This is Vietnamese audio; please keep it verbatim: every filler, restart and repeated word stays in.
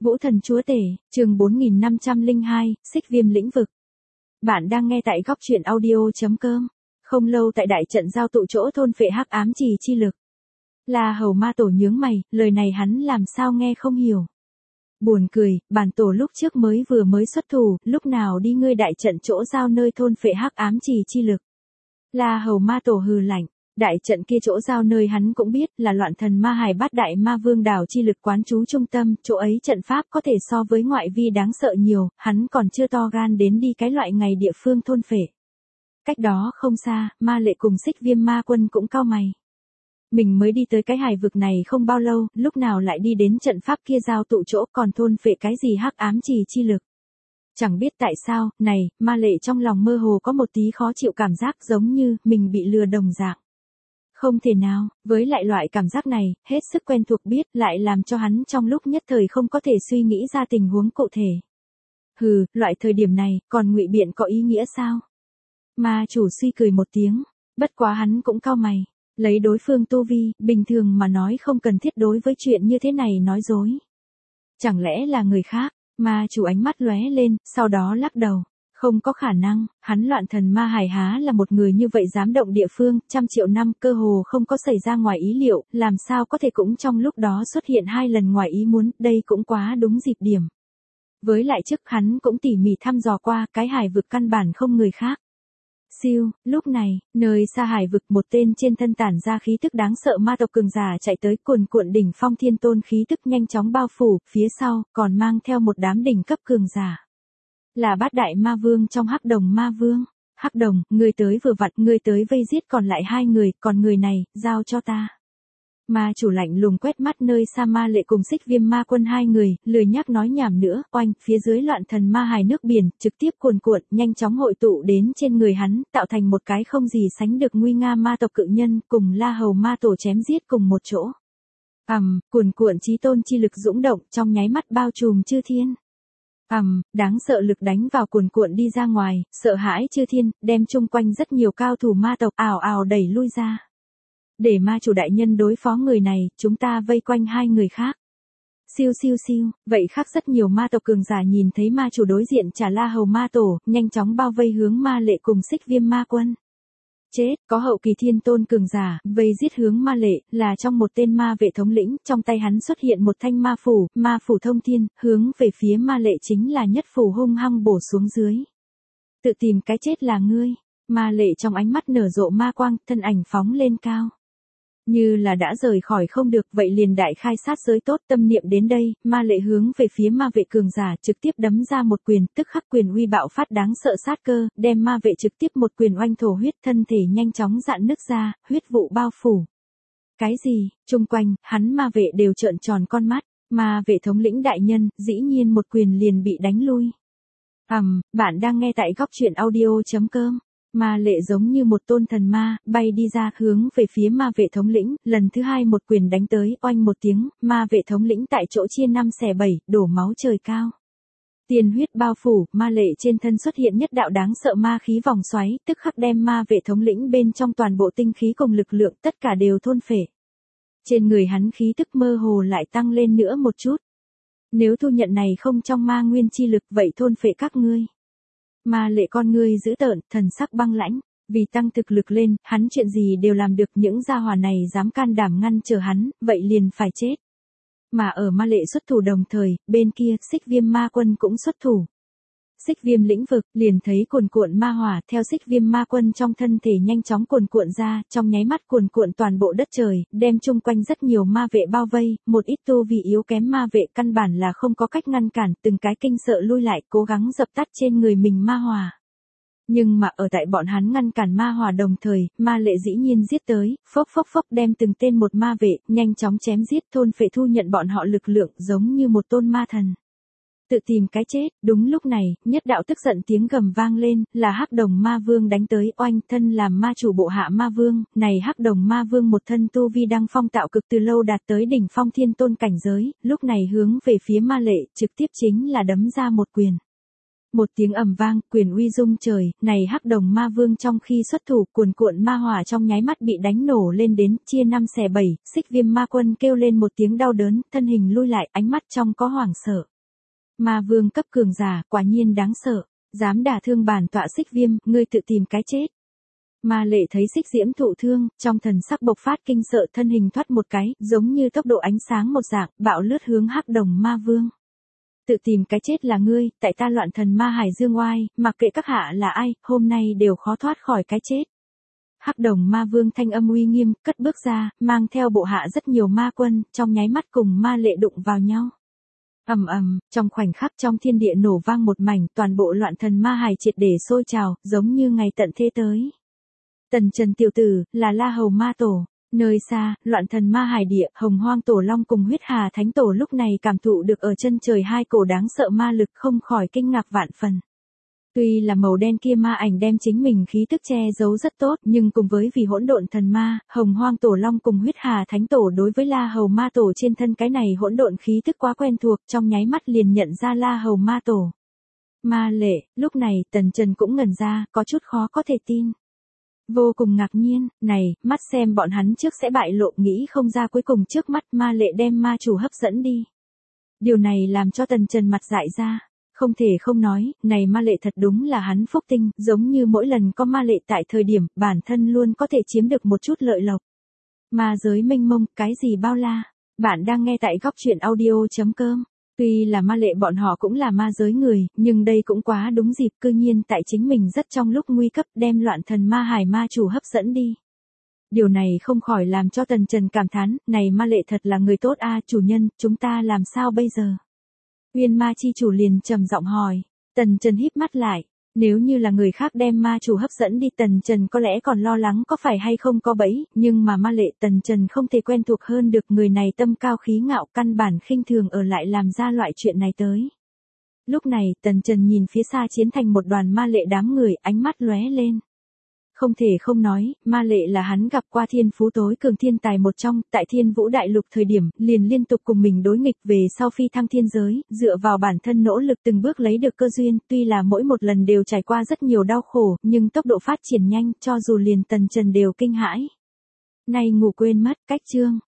Vũ thần chúa tể, chương bốn nghìn năm trăm lẻ hai, xích viêm lĩnh vực. Bạn đang nghe tại góc truyện audio.com. Không lâu tại đại trận giao tụ chỗ thôn phệ hắc ám trì chi lực. La Hầu Ma Tổ nhướng mày, lời này hắn làm sao nghe không hiểu. Buồn cười, bản tổ lúc trước mới vừa mới xuất thủ, lúc nào đi ngươi đại trận chỗ giao nơi thôn phệ hắc ám trì chi lực. La Hầu Ma Tổ hừ lạnh. Đại trận kia chỗ giao nơi hắn cũng biết là loạn thần ma hải bát đại ma vương đảo chi lực quán trú trung tâm, chỗ ấy trận pháp có thể so với ngoại vi đáng sợ nhiều, hắn còn chưa to gan đến đi cái loại ngày địa phương thôn phệ. Cách đó không xa, ma lệ cùng xích viêm ma quân cũng cau mày. Mình mới đi tới cái hải vực này không bao lâu, lúc nào lại đi đến trận pháp kia giao tụ chỗ còn thôn phệ cái gì hắc ám trì chi lực. Chẳng biết tại sao, này, ma lệ trong lòng mơ hồ có một tí khó chịu cảm giác giống như mình bị lừa đồng dạng. Không thể nào, với lại loại cảm giác này, hết sức quen thuộc biết lại làm cho hắn trong lúc nhất thời không có thể suy nghĩ ra tình huống cụ thể. Hừ, loại thời điểm này, còn ngụy biện có ý nghĩa sao? Ma chủ suy cười một tiếng, bất quá hắn cũng cau mày, lấy đối phương tu vi, bình thường mà nói không cần thiết đối với chuyện như thế này nói dối. Chẳng lẽ là người khác? Ma chủ ánh mắt lóe lên, sau đó lắc đầu. Không có khả năng, hắn loạn thần ma hải há là một người như vậy dám động địa phương, trăm triệu năm cơ hồ không có xảy ra ngoài ý liệu, làm sao có thể cũng trong lúc đó xuất hiện hai lần ngoài ý muốn, đây cũng quá đúng dịp điểm. Với lại trước hắn cũng tỉ mỉ thăm dò qua, cái hải vực căn bản không người khác. Siêu, lúc này, nơi xa hải vực một tên trên thân tản ra khí tức đáng sợ ma tộc cường giả chạy tới cuồn cuộn đỉnh phong thiên tôn khí tức nhanh chóng bao phủ, phía sau, còn mang theo một đám đỉnh cấp cường giả. Là bát đại ma vương trong hắc đồng ma vương. Hắc đồng, người tới vừa vặn, người tới vây giết còn lại hai người, còn người này, giao cho ta. Ma chủ lạnh lùng quét mắt nơi xa ma lệ cùng xích viêm ma quân hai người, lười nhắc nói nhảm nữa, oanh, phía dưới loạn thần ma hài nước biển, trực tiếp cuồn cuộn, nhanh chóng hội tụ đến trên người hắn, tạo thành một cái không gì sánh được nguy nga ma tộc cự nhân, cùng La Hầu Ma Tổ chém giết cùng một chỗ. Ầm, um, cuồn cuộn chí tôn chi lực dũng động, trong nháy mắt bao trùm chư thiên. Ầm, um, đáng sợ lực đánh vào cuồn cuộn đi ra ngoài, sợ hãi chư thiên, đem chung quanh rất nhiều cao thủ ma tộc ào ào đẩy lui ra. Để ma chủ đại nhân đối phó người này, chúng ta vây quanh hai người khác. Siêu siêu siêu, vậy khác rất nhiều ma tộc cường giả nhìn thấy ma chủ đối diện trả La Hầu Ma Tổ, nhanh chóng bao vây hướng ma lệ cùng xích viêm ma quân. Chết, có hậu kỳ thiên tôn cường giả, vây giết hướng ma lệ, là trong một tên ma vệ thống lĩnh, trong tay hắn xuất hiện một thanh ma phủ, ma phủ thông thiên, hướng về phía ma lệ chính là nhất phủ hung hăng bổ xuống dưới. Tự tìm cái chết là ngươi, ma lệ trong ánh mắt nở rộ ma quang, thân ảnh phóng lên cao. Như là đã rời khỏi không được, vậy liền đại khai sát giới tốt, tâm niệm đến đây, ma lệ hướng về phía ma vệ cường giả, trực tiếp đấm ra một quyền, tức khắc quyền uy bạo phát đáng sợ sát cơ, đem ma vệ trực tiếp một quyền oanh thổ huyết, thân thể nhanh chóng rạn nứt ra, huyết vụ bao phủ. Cái gì? Chung quanh, hắn ma vệ đều trợn tròn con mắt, ma vệ thống lĩnh đại nhân, dĩ nhiên một quyền liền bị đánh lui. Ầm, um, bạn đang nghe tại góc truyện audio.com. Ma lệ giống như một tôn thần ma, bay đi ra, hướng về phía ma vệ thống lĩnh, lần thứ hai một quyền đánh tới, oanh một tiếng, ma vệ thống lĩnh tại chỗ chia năm xẻ bảy, đổ máu trời cao. Tiền huyết bao phủ, ma lệ trên thân xuất hiện nhất đạo đáng sợ ma khí vòng xoáy, tức khắc đem ma vệ thống lĩnh bên trong toàn bộ tinh khí cùng lực lượng, tất cả đều thôn phệ. Trên người hắn khí tức mơ hồ lại tăng lên nữa một chút. Nếu thu nhận này không trong ma nguyên chi lực, vậy thôn phệ các ngươi. Ma lệ con ngươi dữ tợn, thần sắc băng lãnh, vì tăng thực lực lên, hắn chuyện gì đều làm được, những gia hỏa này dám can đảm ngăn trở hắn, vậy liền phải chết. Mà ở ma lệ xuất thủ đồng thời, bên kia, xích viêm ma quân cũng xuất thủ. Xích viêm lĩnh vực, liền thấy cuồn cuộn ma hỏa, theo xích viêm ma quân trong thân thể nhanh chóng cuồn cuộn ra, trong nháy mắt cuồn cuộn toàn bộ đất trời, đem chung quanh rất nhiều ma vệ bao vây, một ít tu vì yếu kém ma vệ căn bản là không có cách ngăn cản, từng cái kinh sợ lui lại, cố gắng dập tắt trên người mình ma hỏa. Nhưng mà ở tại bọn hắn ngăn cản ma hỏa đồng thời, ma lệ dĩ nhiên giết tới, phốc phốc phốc đem từng tên một ma vệ, nhanh chóng chém giết, thôn phệ thu nhận bọn họ lực lượng, giống như một tôn ma thần. Tự tìm cái chết, đúng lúc này, nhất đạo tức giận tiếng gầm vang lên, là hắc đồng ma vương đánh tới, oanh, thân làm ma chủ bộ hạ ma vương, này hắc đồng ma vương một thân tu vi đăng phong tạo cực từ lâu đạt tới đỉnh phong thiên tôn cảnh giới, lúc này hướng về phía ma lệ, trực tiếp chính là đấm ra một quyền. Một tiếng ầm vang, quyền uy rung trời, này hắc đồng ma vương trong khi xuất thủ, cuồn cuộn ma hỏa trong nháy mắt bị đánh nổ lên đến, chia năm xẻ bảy, xích viêm ma quân kêu lên một tiếng đau đớn, thân hình lui lại, ánh mắt trong có hoảng sợ. Ma vương cấp cường giả, quả nhiên đáng sợ, dám đả thương bản tọa Xích Viêm, ngươi tự tìm cái chết. Ma Lệ thấy Xích Diễm thụ thương, trong thần sắc bộc phát kinh sợ, thân hình thoát một cái, giống như tốc độ ánh sáng một dạng, bạo lướt hướng Hắc Đồng Ma Vương. Tự tìm cái chết là ngươi, tại ta loạn thần ma hải dương oai, mặc kệ các hạ là ai, hôm nay đều khó thoát khỏi cái chết. Hắc Đồng Ma Vương thanh âm uy nghiêm, cất bước ra, mang theo bộ hạ rất nhiều ma quân, trong nháy mắt cùng Ma Lệ đụng vào nhau. Ầm ầm, trong khoảnh khắc trong thiên địa nổ vang một mảnh, toàn bộ loạn thần ma hải triệt để sôi trào, giống như ngày tận thế tới. Tần Trần tiểu tử, là La Hầu Ma Tổ. Nơi xa, loạn thần ma hải địa, Hồng Hoang Tổ Long cùng Huyết Hà Thánh Tổ lúc này cảm thụ được ở chân trời hai cổ đáng sợ ma lực, không khỏi kinh ngạc vạn phần. Tuy là màu đen kia ma ảnh đem chính mình khí tức che giấu rất tốt, nhưng cùng với vì hỗn độn thần ma, Hồng Hoang Tổ Long cùng Huyết Hà Thánh Tổ đối với La Hầu Ma Tổ trên thân cái này hỗn độn khí tức quá quen thuộc, trong nháy mắt liền nhận ra La Hầu Ma Tổ. Ma Lệ, lúc này Tần Trần cũng ngẩn ra, có chút khó có thể tin. Vô cùng ngạc nhiên, này, mắt xem bọn hắn trước sẽ bại lộ, nghĩ không ra cuối cùng trước mắt Ma Lệ đem ma chủ hấp dẫn đi. Điều này làm cho Tần Trần mặt dại ra, không thể không nói, này Ma Lệ thật đúng là hắn phúc tinh, giống như mỗi lần có Ma Lệ tại thời điểm, bản thân luôn có thể chiếm được một chút lợi lộc. Ma giới mênh mông, cái gì bao la, bạn đang nghe tại góc truyện audio.com. Tuy là Ma Lệ bọn họ cũng là ma giới người, nhưng đây cũng quá đúng dịp, cư nhiên tại chính mình rất trong lúc nguy cấp đem loạn thần ma hải ma chủ hấp dẫn đi. Điều này không khỏi làm cho Tần Trần cảm thán, này Ma Lệ thật là người tốt a, chủ nhân, chúng ta làm sao bây giờ? Uyên Ma chi chủ liền trầm giọng hỏi. Tần Trần híp mắt lại, nếu như là người khác đem ma chủ hấp dẫn đi, Tần Trần có lẽ còn lo lắng có phải hay không có bẫy, nhưng mà Ma Lệ Tần Trần không thể quen thuộc hơn được, người này tâm cao khí ngạo, căn bản khinh thường ở lại làm ra loại chuyện này tới. Lúc này, Tần Trần nhìn phía xa chiến thành một đoàn Ma Lệ đám người, ánh mắt lóe lên. Không thể không nói, Ma Lệ là hắn gặp qua thiên phú tối cường thiên tài một trong, tại Thiên Vũ Đại Lục thời điểm, liền liên tục cùng mình đối nghịch, về sau phi thăng thiên giới, dựa vào bản thân nỗ lực từng bước lấy được cơ duyên, tuy là mỗi một lần đều trải qua rất nhiều đau khổ, nhưng tốc độ phát triển nhanh, cho dù liền Tần Trần đều kinh hãi. Này ngủ quên mất, cách chương.